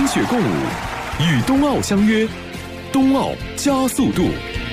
冰雪共舞，与冬奥相约，冬奥加速度。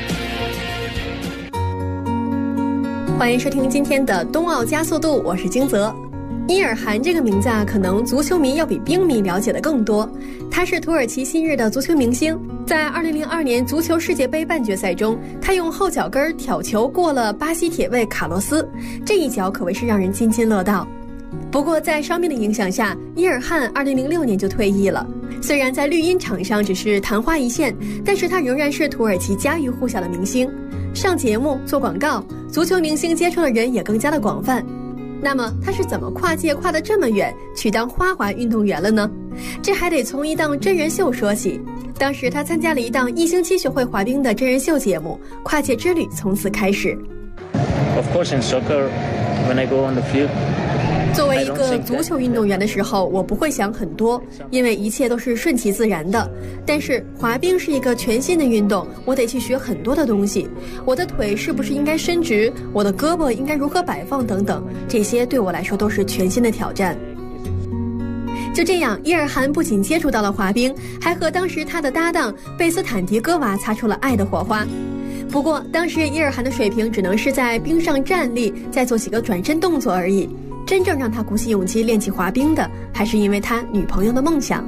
欢迎收听今天的冬奥加速度，我是金泽。伊尔汗这个名字可能足球迷要比冰迷了解的更多。他是土耳其昔日的足球明星，在2002年足球世界杯半决赛中，他用后脚跟挑球过了巴西铁卫卡洛斯，这一脚可谓是让人津津乐道。不过在伤病的影响下，伊尔汗2006年就退役了。虽然在绿茵场上只是昙花一现，但是他仍然是土耳其家喻户晓的明星。上节目、做广告，足球明星接触的人也更加的广泛。那么他是怎么跨界跨得这么远，去当花滑运动员了呢？这还得从一档真人秀说起。当时他参加了一档1星期学会滑冰的真人秀节目，跨界之旅从此开始。 Of course, in soccer, when I go on the field, 作为一个足球运动员的时候，我不会想很多，因为一切都是顺其自然的。但是滑冰是一个全新的运动，我得去学很多的东西。我的腿是不是应该伸直？我的胳膊应该如何摆放？等等，这些对我来说都是全新的挑战。就这样，伊尔汗不仅接触到了滑冰，还和当时他的搭档贝斯坦迪戈娃擦出了爱的火花。不过，当时伊尔汗的水平只能是在冰上站立，再做几个转身动作而已。真正让他鼓起勇气练起滑冰的，还是因为他女朋友的梦想。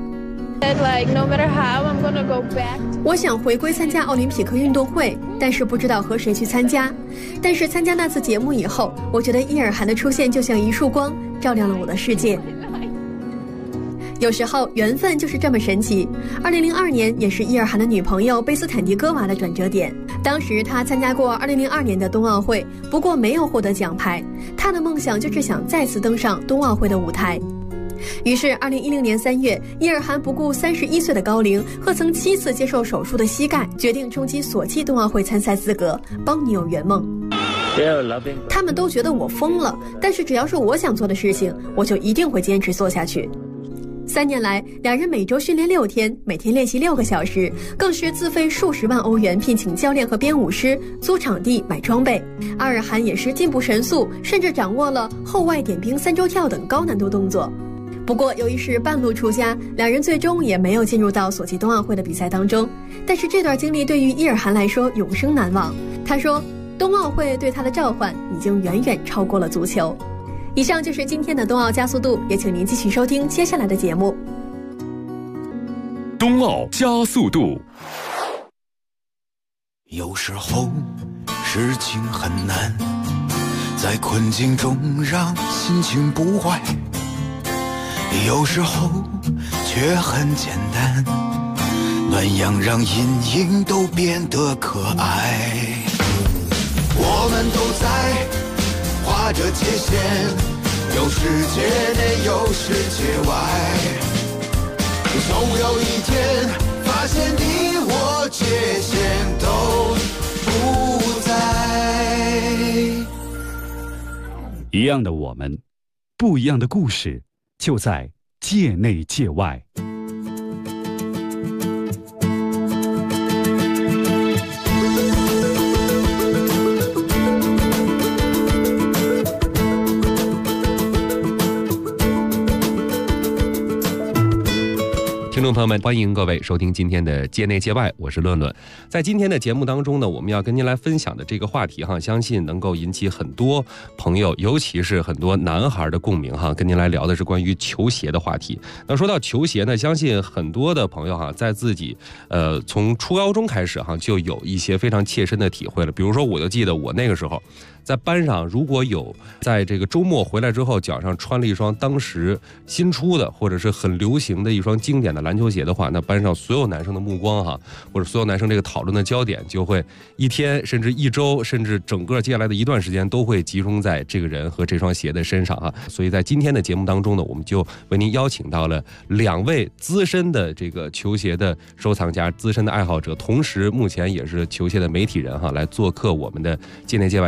我想回归参加奥林匹克运动会，但是不知道和谁去参加。但是参加那次节目以后，我觉得伊尔汗的出现就像一束光，照亮了我的世界。有时候缘分就是这么神奇。2002年也是伊尔汗的女朋友贝斯坦迪戈娃的转折点。当时他参加过2002年的冬奥会，不过没有获得奖牌。他的梦想就是想再次登上冬奥会的舞台。于是2010年3月，伊尔汗不顾31岁的高龄和曾7次接受手术的膝盖，决定冲击索契冬奥会参赛资格，帮女友圆梦。他们都觉得我疯了，但是只要是我想做的事情，我就一定会坚持做下去。3年来，两人每周训练6天，每天练习6个小时，更是自费数十万欧元聘请教练和编舞师，租场地、买装备。阿尔汗也是进步神速，甚至掌握了后外点冰3周跳等高难度动作。不过由于是半路出家，两人最终也没有进入到索契冬奥会的比赛当中。但是这段经历对于伊尔汗来说永生难忘。他说，冬奥会对他的召唤已经远远超过了足球。以上就是今天的冬奥加速度，也请您继续收听接下来的节目。 冬奥加速度。 有时候事情很难，在困境中让心情不坏，有时候却很简单，暖阳让阴影都变得可爱。我们都在划着界限，有世界内有世界外，总有一天发现你我界限都不在。 一样的我们，不一样的故事，就在界内界外。 听众朋友们，欢迎各位收听今天的界内界外，我是论论。在今天的节目当中呢，我们要跟您来分享的这个话题相信能够引起很多朋友，尤其是很多男孩的共鸣跟您来聊的是关于球鞋的话题。那说到球鞋呢，相信很多的朋友在自己从初高中开始就有一些非常切身的体会了。比如说，我就记得我那个时候在班上，如果有在这个周末回来之后脚上穿了一双当时新出的或者是很流行的一双经典的篮球鞋的话，那班上所有男生的目光或者所有男生这个讨论的焦点就会一天甚至一周甚至整个接下来的一段时间都会集中在这个人和这双鞋的身上所以在今天的节目当中呢，我们就为您邀请到了2位资深的这个球鞋的收藏家、资深的爱好者，同时目前也是球鞋的媒体人来做客我们的界内界外节目。我们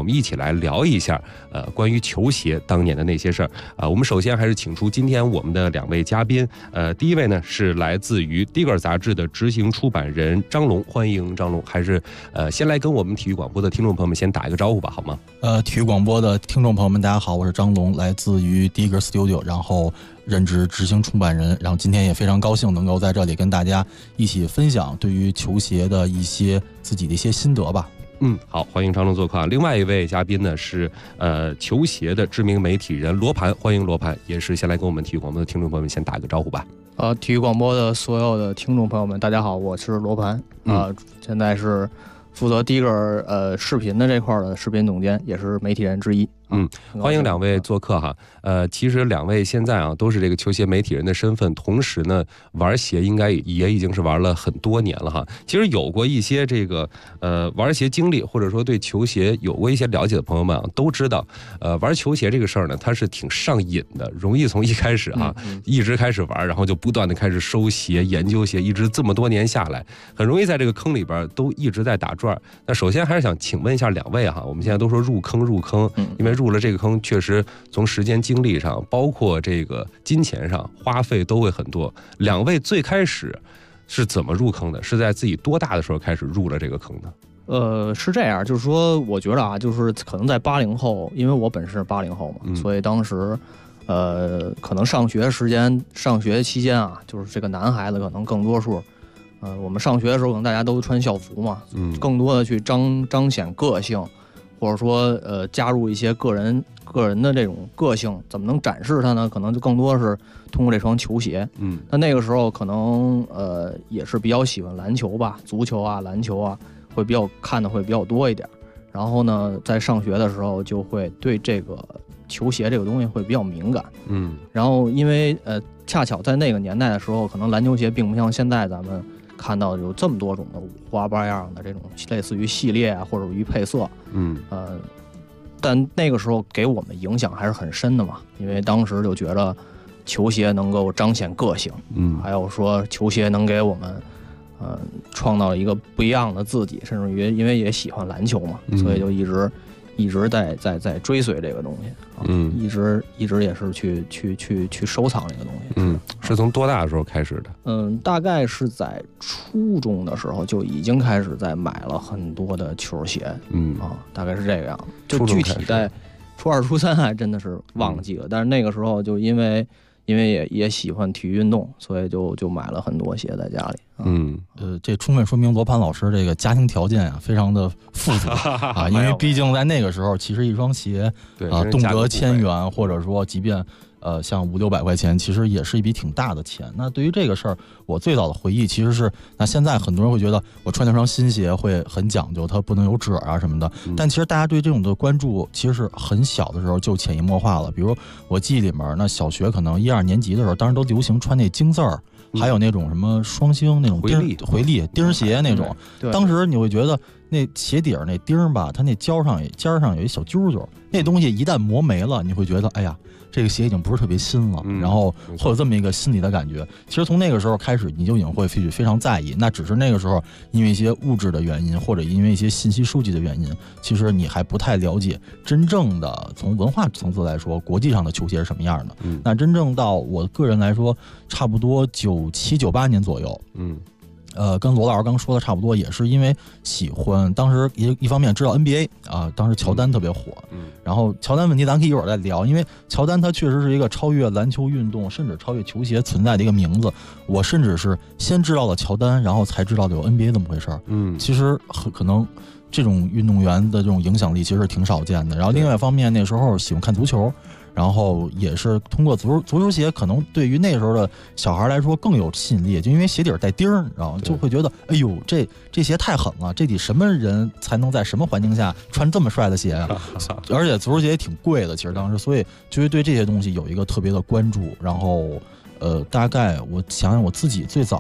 们一起来聊一下关于球鞋当年的那些事儿啊。我们首先还是请出今天我们的2位嘉宾，第一位呢是来自于 Digger 杂志的执行出版人张龙，欢迎张龙。还是先来跟我们体育广播的听众朋友们先打一个招呼吧，好吗？ 体育广播的听众朋友们，大家好，我是张龙，来自于 Digger Studio， 然后任职执行出版人，然后今天也非常高兴能够在这里跟大家一起分享对于球鞋的自己的一些心得吧。 好，欢迎张龙做客。另外一位嘉宾呢是球鞋的知名媒体人罗盘，欢迎罗盘，也是先来跟我们体育广播的听众朋友们先打个招呼吧。 体育广播的所有的听众朋友们，大家好，我是罗盘，现在是负责Digger视频的这块的视频总监，也是媒体人之一。 欢迎2位做客哈。其实2位现在都是这个球鞋媒体人的身份，同时呢玩鞋应该也已经是玩了很多年了哈。其实有过一些这个玩鞋经历，或者说对球鞋有过一些了解的朋友们都知道，玩球鞋这个事儿呢，它是挺上瘾的，容易从一开始一直开始玩，然后就不断的开始收鞋、研究鞋，一直这么多年下来，很容易在这个坑里边都一直在打转。那首先还是想请问一下2位哈，我们现在都说入坑，因为入了这个坑，确实从时间精力上，包括这个金钱上花费都会很多。2位最开始是怎么入坑的？是在自己多大的时候开始入了这个坑的？ 是这样，就是说，我觉得就是可能在80后，因为我本身是80后嘛，所以当时可能上学期间就是这个男孩子可能更多数，我们上学的时候可能大家都穿校服嘛，更多的去彰显个性。或者说加入一些个人的这种个性，怎么能展示它呢？可能就更多是通过这双球鞋。那个时候可能也是比较喜欢篮球吧，足球篮球会看的会比较多一点。然后呢，在上学的时候就会对这个球鞋这个东西会比较敏感。然后因为恰巧在那个年代的时候，可能篮球鞋并不像现在咱们看到有这么多种的五花八样的这种类似于系列或者于配色，但那个时候给我们影响还是很深的嘛，因为当时就觉得球鞋能够彰显个性，还有说球鞋能给我们创造一个不一样的自己，甚至于因为也喜欢篮球嘛，所以就一直在追随这个东西，一直也是去收藏这个东西。 是从多大的时候开始的？ 大概是在初中的时候就已经开始在买了很多的球鞋，大概是这个样子。就具体在初2、初3还真的是忘记了，但是那个时候就因为也喜欢体育运动，所以就买了很多鞋在家里。 这充分说明罗盘老师这个家庭条件非常的富足因为毕竟在那个时候，其实一双鞋动辄1000元，或者说即便像500-600块钱，其实也是一笔挺大的钱。那对于这个事儿，我最早的回忆其实是，那现在很多人会觉得我穿那双新鞋会很讲究，它不能有褶什么的。但其实大家对这种的关注，其实是很小的时候就潜移默化了。比如我记忆里面，那小学可能1、2年级的时候，当时都流行穿那金字儿，还有那种什么双星那种回力钉鞋那种。当时你会觉得那鞋底儿那钉吧，它那尖上有一小揪揪，那东西一旦磨没了，你会觉得哎呀，这个鞋已经不是特别新了，然后会有这么一个心理的感觉。其实从那个时候开始，你就已经会非常在意。那只是那个时候因为一些物质的原因，或者因为一些信息收集的原因，其实你还不太了解真正的从文化层次来说，国际上的球鞋是什么样的。那真正到我个人来说，差不多97、98年左右。跟罗老师刚说的差不多，也是因为喜欢，当时一方面知道 NBA 当时乔丹特别火，然后乔丹问题咱可以一会儿再聊，因为乔丹他确实是一个超越篮球运动，甚至超越球鞋存在的一个名字。我甚至是先知道了乔丹，然后才知道有 NBA 这么回事儿。其实可能这种运动员的这种影响力其实是挺少见的。然后另外一方面，那时候喜欢看足球。然后也是通过足球鞋，可能对于那时候的小孩来说更有吸引力，就因为鞋底带钉儿，然后就会觉得，哎呦，这鞋太狠了，这得什么人才能在什么环境下穿这么帅的鞋啊？而且足球鞋也挺贵的，其实当时，所以就会对这些东西有一个特别的关注。然后，大概我想想我自己最早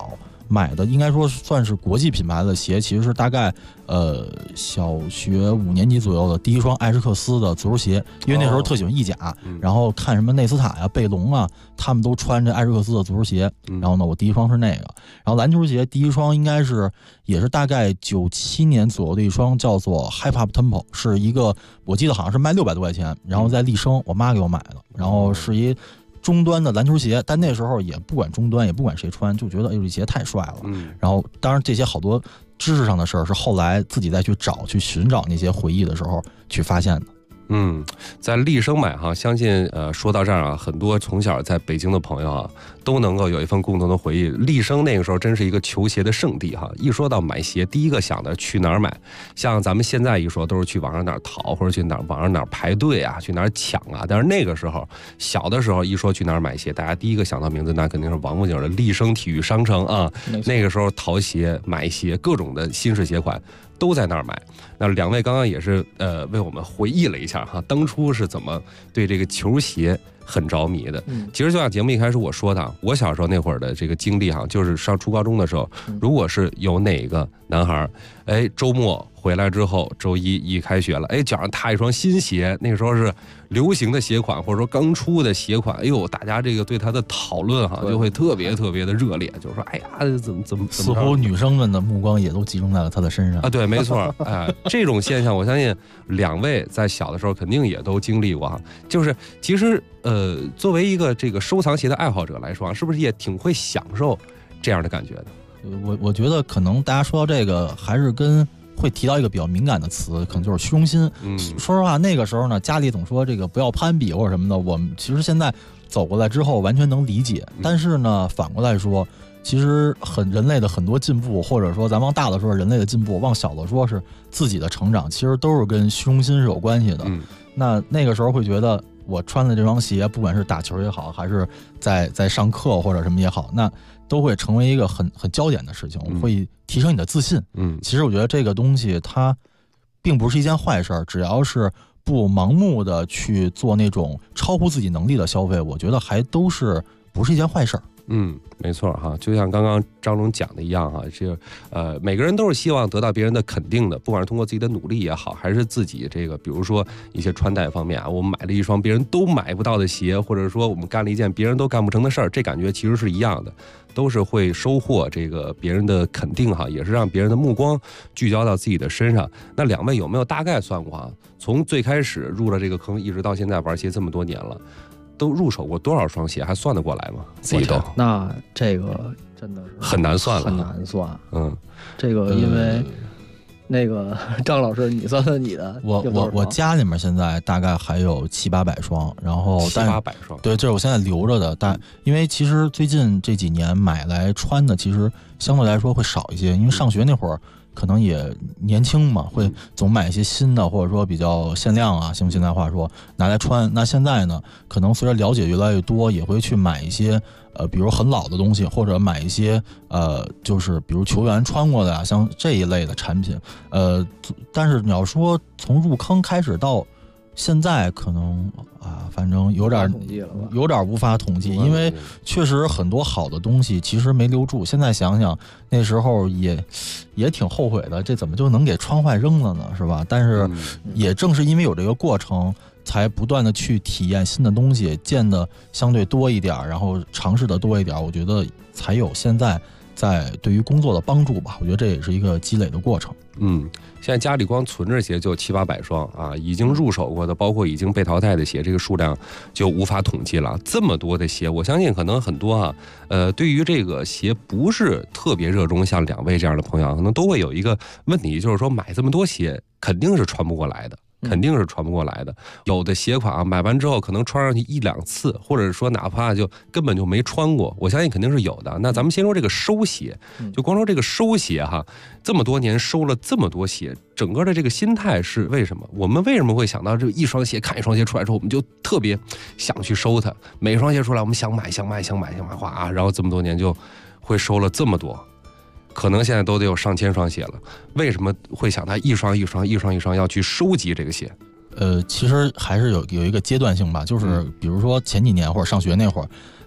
买的应该说算是国际品牌的鞋，其实是大概小学5年级左右的第一双艾什克斯的足球鞋，因为那时候特喜欢意甲，然后看什么内斯塔呀、贝隆啊，他们都穿着艾什克斯的足球鞋，然后呢，我第一双是那个，然后篮球鞋第一双应该是也是大概97年左右的一双，叫做 Hype Up Tempo， 是一个我记得好像是卖600多块钱，然后在立生我妈给我买的，然后是一中端的篮球鞋，但那时候也不管中端，也不管谁穿，就觉得哎呦这鞋太帅了。然后当然这些好多知识上的事儿是后来自己再去寻找那些回忆的时候去发现的。 在立生买哈，相信说到这儿啊，很多从小在北京的朋友啊，都能够有一份共同的回忆。立生那个时候真是一个球鞋的圣地哈，一说到买鞋，第一个想的去哪儿买？像咱们现在一说，都是去网上哪儿淘，或者去网上哪儿排队啊，去哪儿抢啊。但是那个时候，小的时候一说去哪儿买鞋，大家第一个想到名字那肯定是王府井的立生体育商城啊。那个时候淘鞋、买鞋，各种的新式鞋款都在那儿买。那两位刚刚也是为我们回忆了一下哈，当初是怎么对这个球鞋很着迷的。其实就像节目一开始我说的，我小时候那会儿的这个经历哈，就是上初高中的时候，如果是有哪个男孩周末回来之后，周一开学了，脚上踏一双新鞋，那个时候是流行的鞋款或者说刚出的鞋款，大家这个对他的讨论哈就会特别特别的热烈，就是说怎么似乎女生们的目光也都集中在了他的身上啊。对，没错，这种现象我相信两位在小的时候肯定也都经历过哈。就是其实作为一个这个收藏鞋的爱好者来说，是不是也挺会享受这样的感觉的？ 我觉得可能大家说到这个，还是会提到一个比较敏感的词，可能就是虚荣心。说实话，那个时候呢，家里总说这个不要攀比或者什么的，我们其实现在走过来之后完全能理解。但是呢，反过来说，其实人类的很多进步，或者说咱往大的说人类的进步，往小的说是自己的成长，其实都是跟虚荣心是有关系的。那个时候会觉得，我穿的这双鞋，不管是打球也好，还是在上课或者什么也好，那都会成为一个很焦点的事情，会提升你的自信。其实我觉得这个东西它并不是一件坏事，只要是不盲目的去做那种超乎自己能力的消费，我觉得还都是不是一件坏事。 没错哈，就像刚刚张总讲的一样哈，每个人都是希望得到别人的肯定的，不管是通过自己的努力也好，还是自己这个比如说一些穿戴方面啊，我们买了一双别人都买不到的鞋，或者说我们干了一件别人都干不成的事儿，这感觉其实是一样的，都是会收获这个别人的肯定哈，也是让别人的目光聚焦到自己的身上。那两位有没有大概算过啊？从最开始入了这个坑，一直到现在玩鞋这么多年了，都入手过多少双鞋，还算得过来吗？自己都那这个真的是很难算了， 很难算。这个因为那个张老师，你算算你的。 我家里面现在大概还有700-800双，然后 700-800双， 对，这是我现在留着的。但因为其实最近这几年买来穿的，其实相对来说会少一些，因为上学那会儿可能也年轻嘛，会总买一些新的，或者说比较限量啊，用现在话说拿来穿。那现在呢，可能随着了解越来越多，也会去买一些比如很老的东西，或者买一些就是比如球员穿过的啊，像这一类的产品。但是你要说从入坑开始到现在，可能反正有点无法统计，因为确实很多好的东西其实没留住。现在想想那时候也挺后悔的，这怎么就能给穿坏扔了呢，是吧？但是也正是因为有这个过程，才不断的去体验新的东西，见的相对多一点，然后尝试的多一点，我觉得才有现在在对于工作的帮助吧。我觉得这也是一个积累的过程。 现在家里光存着鞋就700-800双啊，已经入手过的，包括已经被淘汰的鞋，这个数量就无法统计了。这么多的鞋，我相信可能很多对于这个鞋不是特别热衷，像两位这样的朋友，可能都会有一个问题，就是说买这么多鞋肯定是穿不过来的。有的鞋款买完之后可能穿上去1-2次，或者说哪怕就根本就没穿过，我相信肯定是有的。那咱们先说这个收鞋，就光说这个收鞋哈，这么多年收了这么多鞋，整个的这个心态是为什么？我们为什么会想到这一双鞋，看一双鞋出来之后，我们就特别想去收它？每双鞋出来，我们想买，哗，然后这么多年就会收了这么多。可能现在都得有上千双鞋了，为什么会想他一双要去收集这个鞋？ 其实还是有一个阶段性吧，就是比如说前几年或者上学那会儿，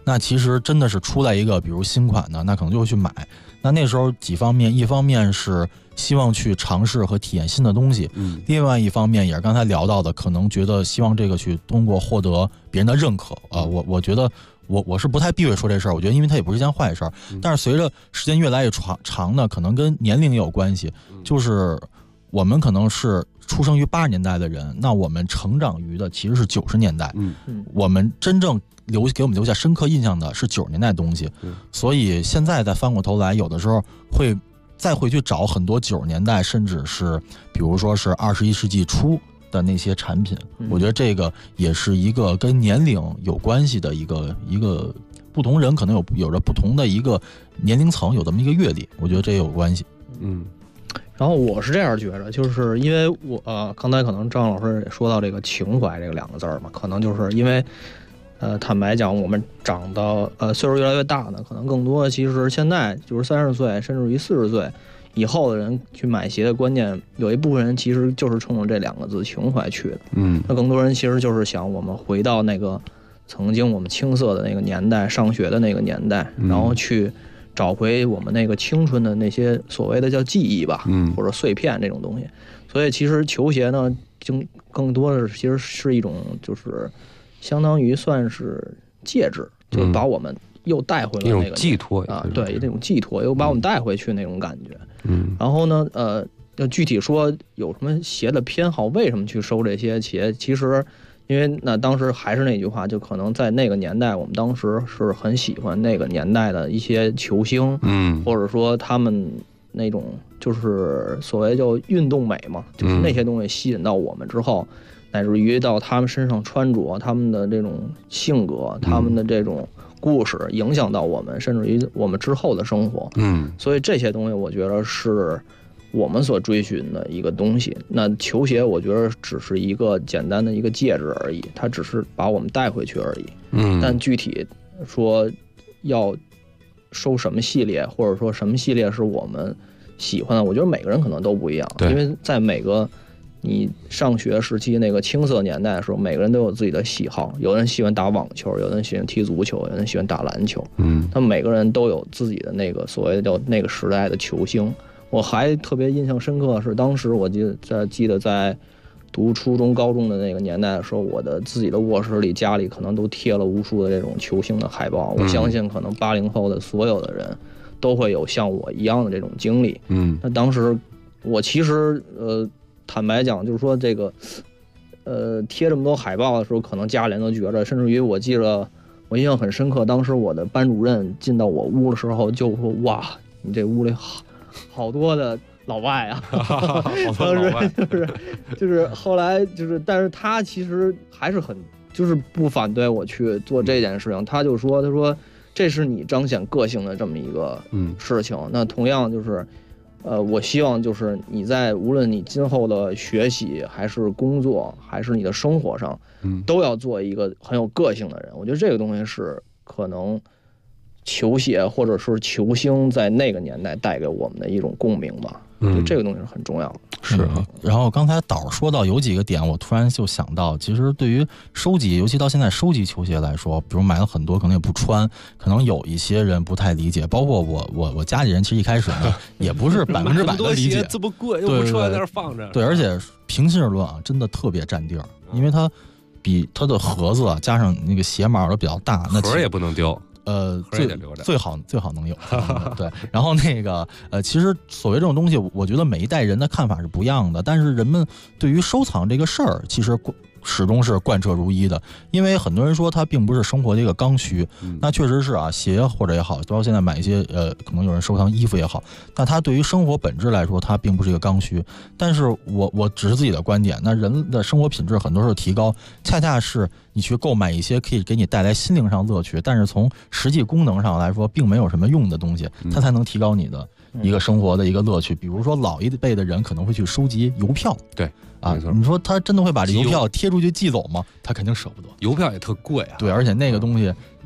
那其实真的是出来一个比如新款的，那可能就会去买。那时候几方面，一方面是希望去尝试和体验新的东西，另外一方面也是刚才聊到的，可能觉得希望这个去通过获得别人的认可我觉得我是不太避讳说这事儿，我觉得因为它也不是一件坏事儿，但是随着时间越来越长呢，可能跟年龄也有关系，就是我们可能是出生于80年代的人，那我们成长于的其实是90年代，我们真正给我们留下深刻印象的是90年代的东西，所以现在再翻过头来，有的时候会再回去找很多90年代，甚至是比如说是21世纪初的那些产品，我觉得这个也是一个跟年龄有关系的一个不同人可能有着不同的一个年龄层，有这么一个阅历，我觉得这也有关系。 然后我是这样觉得，就是因为我刚才可能张老师也说到这个情怀这个2个字嘛，可能就是因为坦白讲，我们长到岁数越来越大呢，可能更多其实现在就是30岁甚至于40岁以后的人去买鞋的观念，有一部分人其实就是冲着这2个字情怀去的。那更多人其实就是想我们回到那个曾经我们青涩的那个年代，上学的那个年代，然后去找回我们那个青春的那些所谓的叫记忆吧，或者碎片这种东西。所以其实球鞋呢，更多的其实是一种就是相当于算是介质，就是把我们又带回了那个一种寄托对，那种寄托又把我们带回去那种感觉。然后呢，要具体说有什么鞋的偏好，为什么去收这些鞋？其实因为那当时还是那句话，就可能在那个年代，我们当时是很喜欢那个年代的一些球星，或者说他们那种就是所谓叫运动美嘛，就是那些东西吸引到我们之后，乃至于到他们身上穿着，他们的这种性格，他们的这种故事影响到我们，甚至于我们之后的生活。所以这些东西我觉得是我们所追寻的一个东西。那球鞋我觉得只是一个简单的一个介质而已，它只是把我们带回去而已。但具体说要收什么系列，或者说什么系列是我们喜欢的，我觉得每个人可能都不一样，因为在每个你上学时期那个青涩年代的时候，每个人都有自己的喜好，有人喜欢打网球，有人喜欢踢足球，有人喜欢打篮球，他们每个人都有自己的那个所谓的叫那个时代的球星。我还特别印象深刻的是，当时我记得在读初中高中的那个年代的时候，我的自己的卧室里家里可能都贴了无数的这种球星的海报。我相信可能80后的所有的人都会有像我一样的这种经历。那当时我其实坦白讲，就是说这个贴这么多海报的时候，可能家里人都觉着，甚至于我记得我印象很深刻，当时我的班主任进到我屋的时候就说：“哇，你这屋里好多的老外啊！”当时就是后来就是，但是他其实还是很就是不反对我去做这件事情，他就说：“他说这是你彰显个性的这么一个事情。那同样就是。”我希望就是你在无论你今后的学习还是工作还是你的生活上，都要做一个很有个性的人。我觉得这个东西是可能球鞋或者是球星在那个年代带给我们的一种共鸣吧。就这个东西是很重要的。 是。然后刚才导说到有几个点，我突然就想到，其实对于收集，尤其到现在收集球鞋来说，比如买了很多可能也不穿，可能有一些人不太理解，包括我家里人其实一开始呢也不是100%的理解， 这么贵又不穿在那儿放着。 对，而且平心而论啊，真的特别占地儿，因为它比它的盒子啊加上那个鞋码都比较大，那盒也不能丢。 最好能有对。然后那个其实所谓这种东西，我觉得每一代人的看法是不一样的，但是人们对于收藏这个事儿，其实始终是贯彻如一的。因为很多人说它并不是生活的一个刚需，那确实是啊，鞋或者也好，包括现在买一些可能有人收藏衣服也好，那它对于生活本质来说，它并不是一个刚需。但是我只是自己的观点，那人的生活品质很多时候提高，恰恰是你去购买一些可以给你带来心灵上乐趣，但是从实际功能上来说并没有什么用的东西，它才能提高你的一个生活的一个乐趣。比如说老一辈的人可能会去收集邮票， 对啊，你说他真的会把这邮票贴出去寄走吗？他肯定舍不得。 邮票也特贵啊。 对，而且那个东西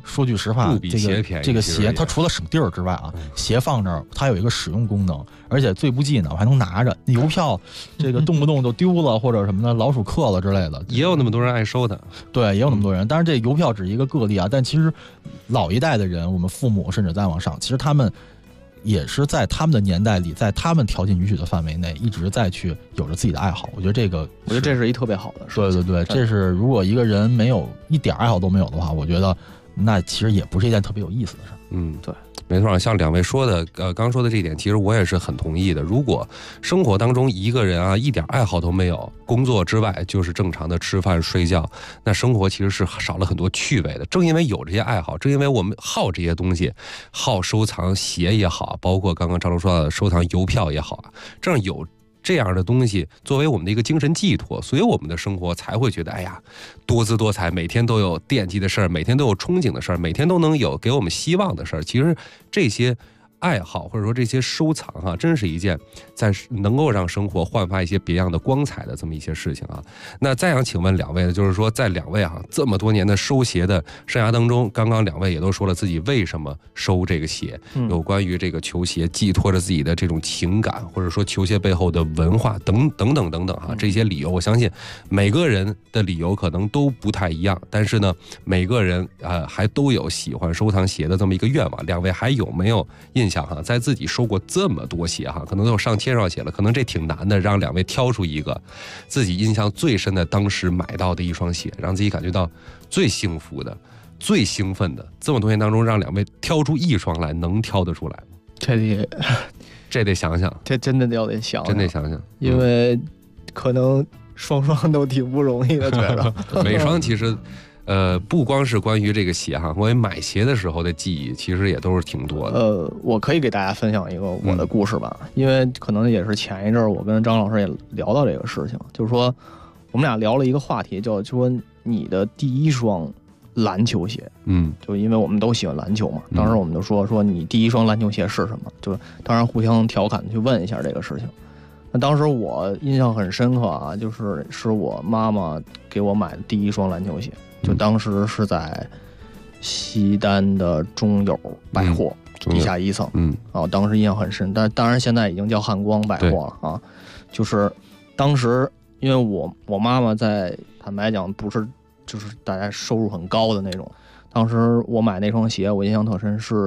说句实话，这个鞋它除了省地儿之外啊，鞋放这儿它有一个使用功能，而且最不济呢，我还能拿着。邮票这个动不动就丢了或者什么的，老鼠刻了之类的， 也有那么多人爱收的。 对，也有那么多人。但是这邮票只是一个个例啊，但其实老一代的人，我们父母甚至再往上，其实他们也是在他们的年代里，在他们条件允许的范围内，一直在去有着自己的爱好。我觉得这是一特别好的事。 对对对，这是如果一个人没有一点爱好都没有的话，我觉得那其实也不是一件特别有意思的事。 对， 没错，像两位说的，刚说的这一点，其实我也是很同意的。如果生活当中一个人啊一点爱好都没有，工作之外就是正常的吃饭睡觉，那生活其实是少了很多趣味的。正因为有这些爱好，正因为我们好这些东西，好收藏鞋也好，包括刚刚张龙说的收藏邮票也好啊，正有这样的东西作为我们的一个精神寄托，所以我们的生活才会觉得哎呀多姿多彩，每天都有惦记的事儿，每天都有憧憬的事儿，每天都能有给我们希望的事儿。其实这些爱好或者说这些收藏啊，真是一件在能够让生活焕发一些别样的光彩的这么一些事情啊。那再想请问两位呢，就是说在两位啊这么多年的收鞋的生涯当中，刚刚两位也都说了自己为什么收这个鞋，有关于这个球鞋寄托着自己的这种情感，或者说球鞋背后的文化等等啊，这些理由我相信每个人的理由可能都不太一样，但是呢每个人还都有喜欢收藏鞋的这么一个愿望。两位还有没有印象哈，在自己收过这么多鞋哈，可能都有上千双鞋了，可能这挺难的，让两位挑出一个自己印象最深的当时买到的一双鞋，让自己感觉到最幸福的最兴奋的，这么多年当中让两位挑出一双来，能挑得出来吗？这得想想， 这真的得想， 真得想想， 因为可能双双都挺不容易的，觉得每双其实不光是关于这个鞋哈，关于买鞋的时候的记忆，其实也都是挺多的。 我可以给大家分享一个我的故事吧，因为可能也是前一阵我跟张老师也聊到这个事情，就是说我们俩聊了一个话题，就说你的第一双篮球鞋，就因为我们都喜欢篮球嘛，当时我们就说你第一双篮球鞋是什么？就当然互相调侃去问一下这个事情。那当时我印象很深刻啊，是我妈妈给我买的第一双篮球鞋。就当时是在西单的中友百货地下1层，当时印象很深，但当然现在已经叫汉光百货了啊。就是当时因为我妈妈在坦白讲不是就是大家收入很高的那种，当时我买那双鞋我印象特深是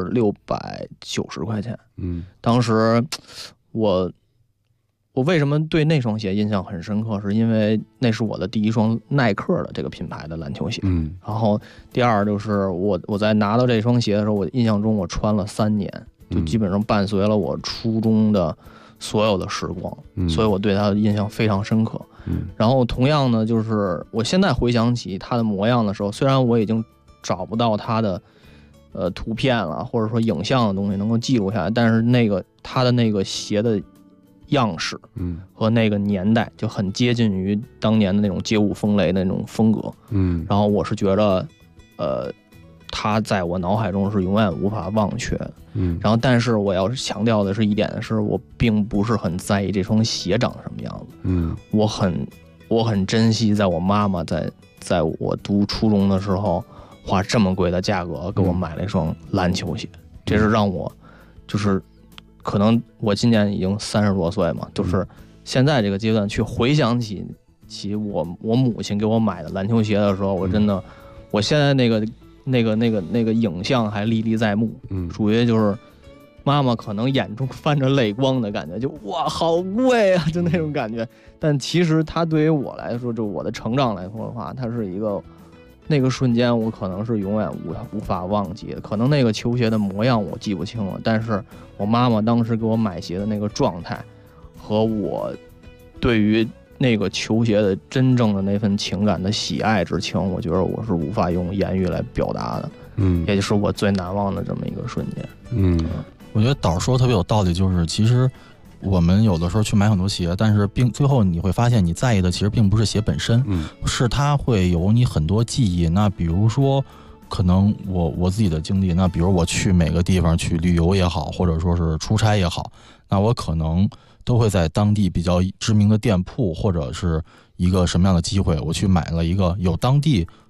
690块钱，当时我为什么对那双鞋印象很深刻，是因为那是我的第一双耐克的这个品牌的篮球鞋。然后第二就是我在拿到这双鞋的时候，我印象中我穿了3年，就基本上伴随了我初中的所有的时光，所以我对它的印象非常深刻。然后同样呢，就是我现在回想起它的模样的时候，虽然我已经找不到它的图片了，或者说影像的东西能够记录下来，但是它的那个鞋的样式，和那个年代就很接近于当年的那种街舞风雷的那种风格，然后我是觉得，它在我脑海中是永远无法忘却的，然后但是我要强调的是一点是，我并不是很在意这双鞋长什么样子，我很珍惜在我妈妈在我读初中的时候花这么贵的价格给我买了一双篮球鞋，这是让我就是。可能我今年已经30多岁嘛，就是现在这个阶段去回想起我母亲给我买的篮球鞋的时候，我真的，我现在那个影像还历历在目，属于就是妈妈可能眼中泛着泪光的感觉，就哇好贵啊，就那种感觉。但其实它对于我来说，就我的成长来说的话，它是一个。那个瞬间我可能是永远无法忘记的，可能那个球鞋的模样我记不清了，但是我妈妈当时给我买鞋的那个状态，和我对于那个球鞋的真正的那份情感的喜爱之情，我觉得我是无法用言语来表达的，也就是我最难忘的这么一个瞬间。 我觉得导说的特别有道理，就是其实我们有的时候去买很多鞋，但是最后你会发现你在意的其实并不是鞋本身，是它会有你很多记忆。那比如说可能我自己的经历，那比如我去每个地方去旅游也好，或者说是出差也好，那我可能都会在当地比较知名的店铺，或者是一个什么样的机会，我去买了一个有当地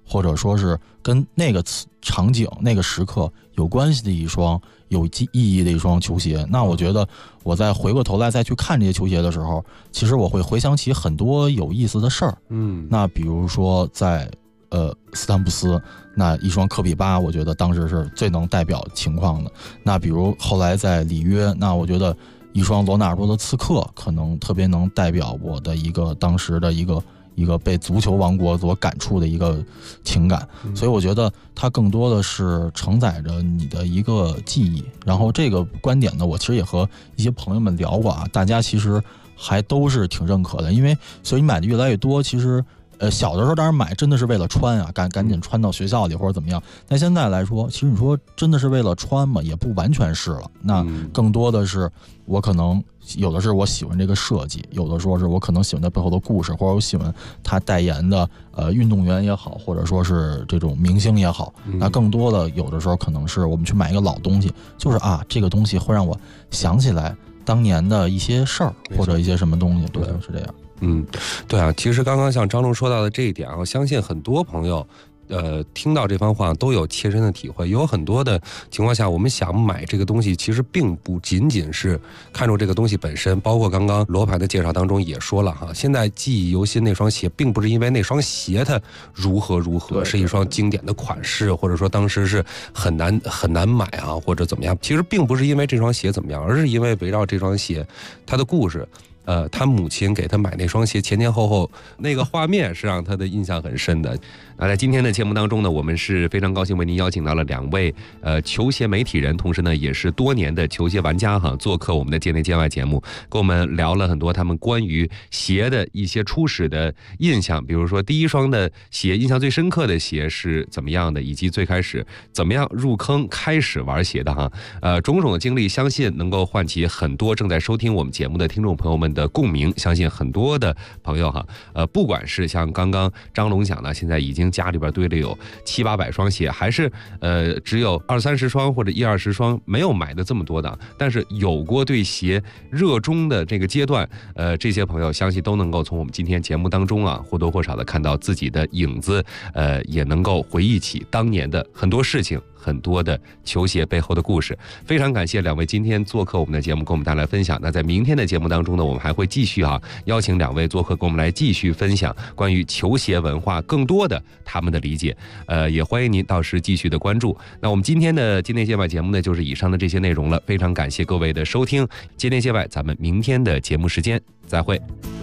或者说是跟那个场景那个时刻有关系的一双有意义的一双球鞋。那我觉得我再回过头来再去看这些球鞋的时候，其实我会回想起很多有意思的事儿。那比如说在斯坦布斯那一双科比8，我觉得当时是最能代表情况的。那比如后来在里约，那我觉得一双罗纳尔多的刺客可能特别能代表我的一个当时的一个被足球王国所感触的一个情感。所以我觉得它更多的是承载着你的一个记忆。然后这个观点呢，我其实也和一些朋友们聊过啊，大家其实还都是挺认可的。因为所以你买的越来越多，其实小的时候当然买真的是为了穿啊，赶紧穿到学校里或者怎么样。但现在来说，其实你说真的是为了穿嘛，也不完全是了。那更多的是我可能有的是我喜欢这个设计，有的说是我可能喜欢它背后的故事，或者我喜欢他代言的运动员也好，或者说是这种明星也好。那更多的有的时候可能是我们去买一个老东西，就是啊这个东西会让我想起来当年的一些事儿或者一些什么东西。对，是这样。 对啊，其实刚刚像张璐说到的这一点啊，我相信很多朋友听到这番话都有切身的体会。有很多的情况下，我们想买这个东西，其实并不仅仅是看重这个东西本身。包括刚刚罗盘的介绍当中也说了哈，现在记忆犹新那双鞋，并不是因为那双鞋它如何，是一双经典的款式，或者说当时是很难买啊，或者怎么样。其实并不是因为这双鞋怎么样，而是因为围绕这双鞋它的故事。他母亲给他买那双鞋前后那个画面是让他的印象很深的。那在今天的节目当中呢，我们是非常高兴为您邀请到了2位球鞋媒体人，同时呢也是多年的球鞋玩家哈，做客我们的界内界外节目，跟我们聊了很多他们关于鞋的一些初始的印象，比如说第一双的鞋印象最深刻的鞋是怎么样的，以及最开始怎么样入坑开始玩鞋的哈。种种的经历，相信能够唤起很多正在收听我们节目的听众朋友们的共鸣。相信很多的朋友哈，不管是像刚刚张龙讲的，现在已经家里边堆了有700-800双鞋，还是只有20-30双或者10-20双没有买的这么多的，但是有过对鞋热衷的这个阶段，这些朋友相信都能够从我们今天节目当中啊，或多或少的看到自己的影子，也能够回忆起当年的很多事情，很多的球鞋背后的故事。非常感谢2位今天做客我们的节目，跟我们带来分享。那在明天的节目当中呢，我们还会继续邀请2位做客，跟我们来继续分享关于球鞋文化更多的他们的理解。也欢迎您到时继续的关注。那我们今天的界内界外节目呢，就是以上的这些内容了。非常感谢各位的收听，界内界外，咱们明天的节目时间再会。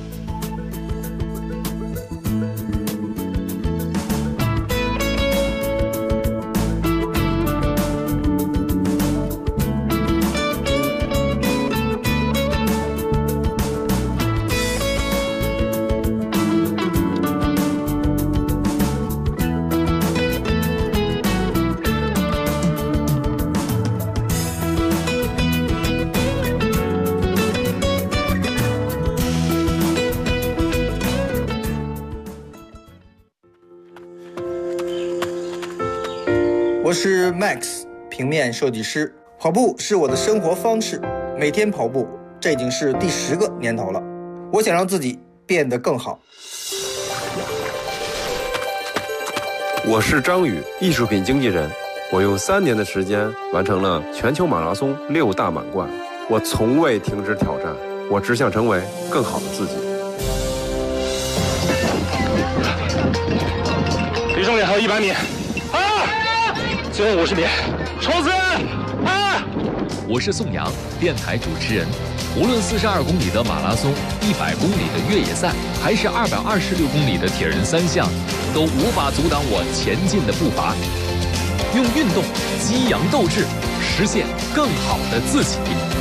我是 Max， 平面设计师。跑步是我的生活方式，每天跑步，这已经是第10个年头了。我想让自己变得更好。 我是张宇，艺术品经纪人。我用3年的时间完成了全球马拉松6大满贯。我从未停止挑战，我只想成为更好的自己。 离终点还有100米。最后50米，冲刺！ 我是宋阳，电台主持人。无论42公里的马拉松、100公里的越野赛，还是226公里的铁人3项，都无法阻挡我前进的步伐。用运动激扬斗志，实现更好的自己。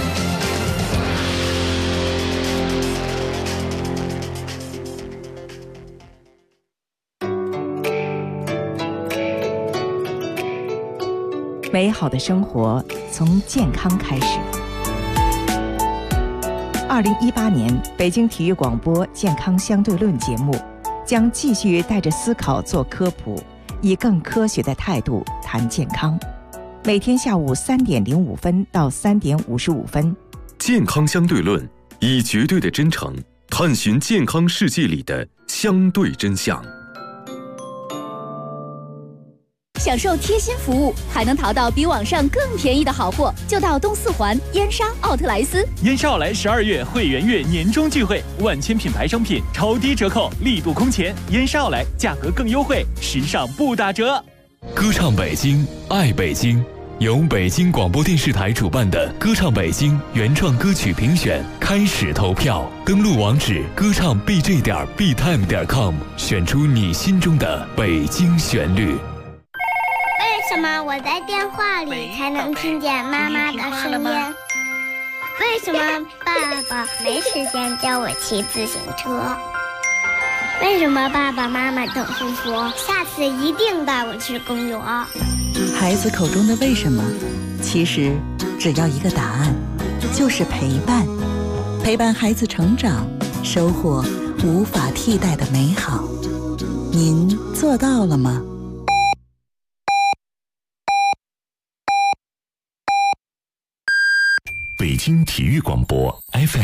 美好的生活从健康开始。2018年北京体育广播《健康相对论》节目将继续带着思考做科普，以更科学的态度谈健康。每天下午3点05分到3点55分。 健康相对论，以绝对的真诚探寻健康世界里的相对真相。 享受贴心服务，还能淘到比网上更便宜的好货，就到东四环燕莎奥特莱斯。 燕莎奥莱12月会员月年终聚会，万千品牌商品超低折扣，力度空前。燕莎奥莱价格更优惠，时尚不打折。 歌唱北京，爱北京。由北京广播电视台主办的歌唱北京原创歌曲评选开始投票，登录网址歌唱 bj.btime.com， 选出你心中的北京旋律。 为什么我在电话里才能听见妈妈的声音？为什么爸爸没时间教我骑自行车？为什么爸爸妈妈总是说下次一定带我去公园？ 孩子口中的为什么，其实只要一个答案，就是陪伴。陪伴孩子成长，收获无法替代的美好。您做到了吗？ 北京体育广播 FM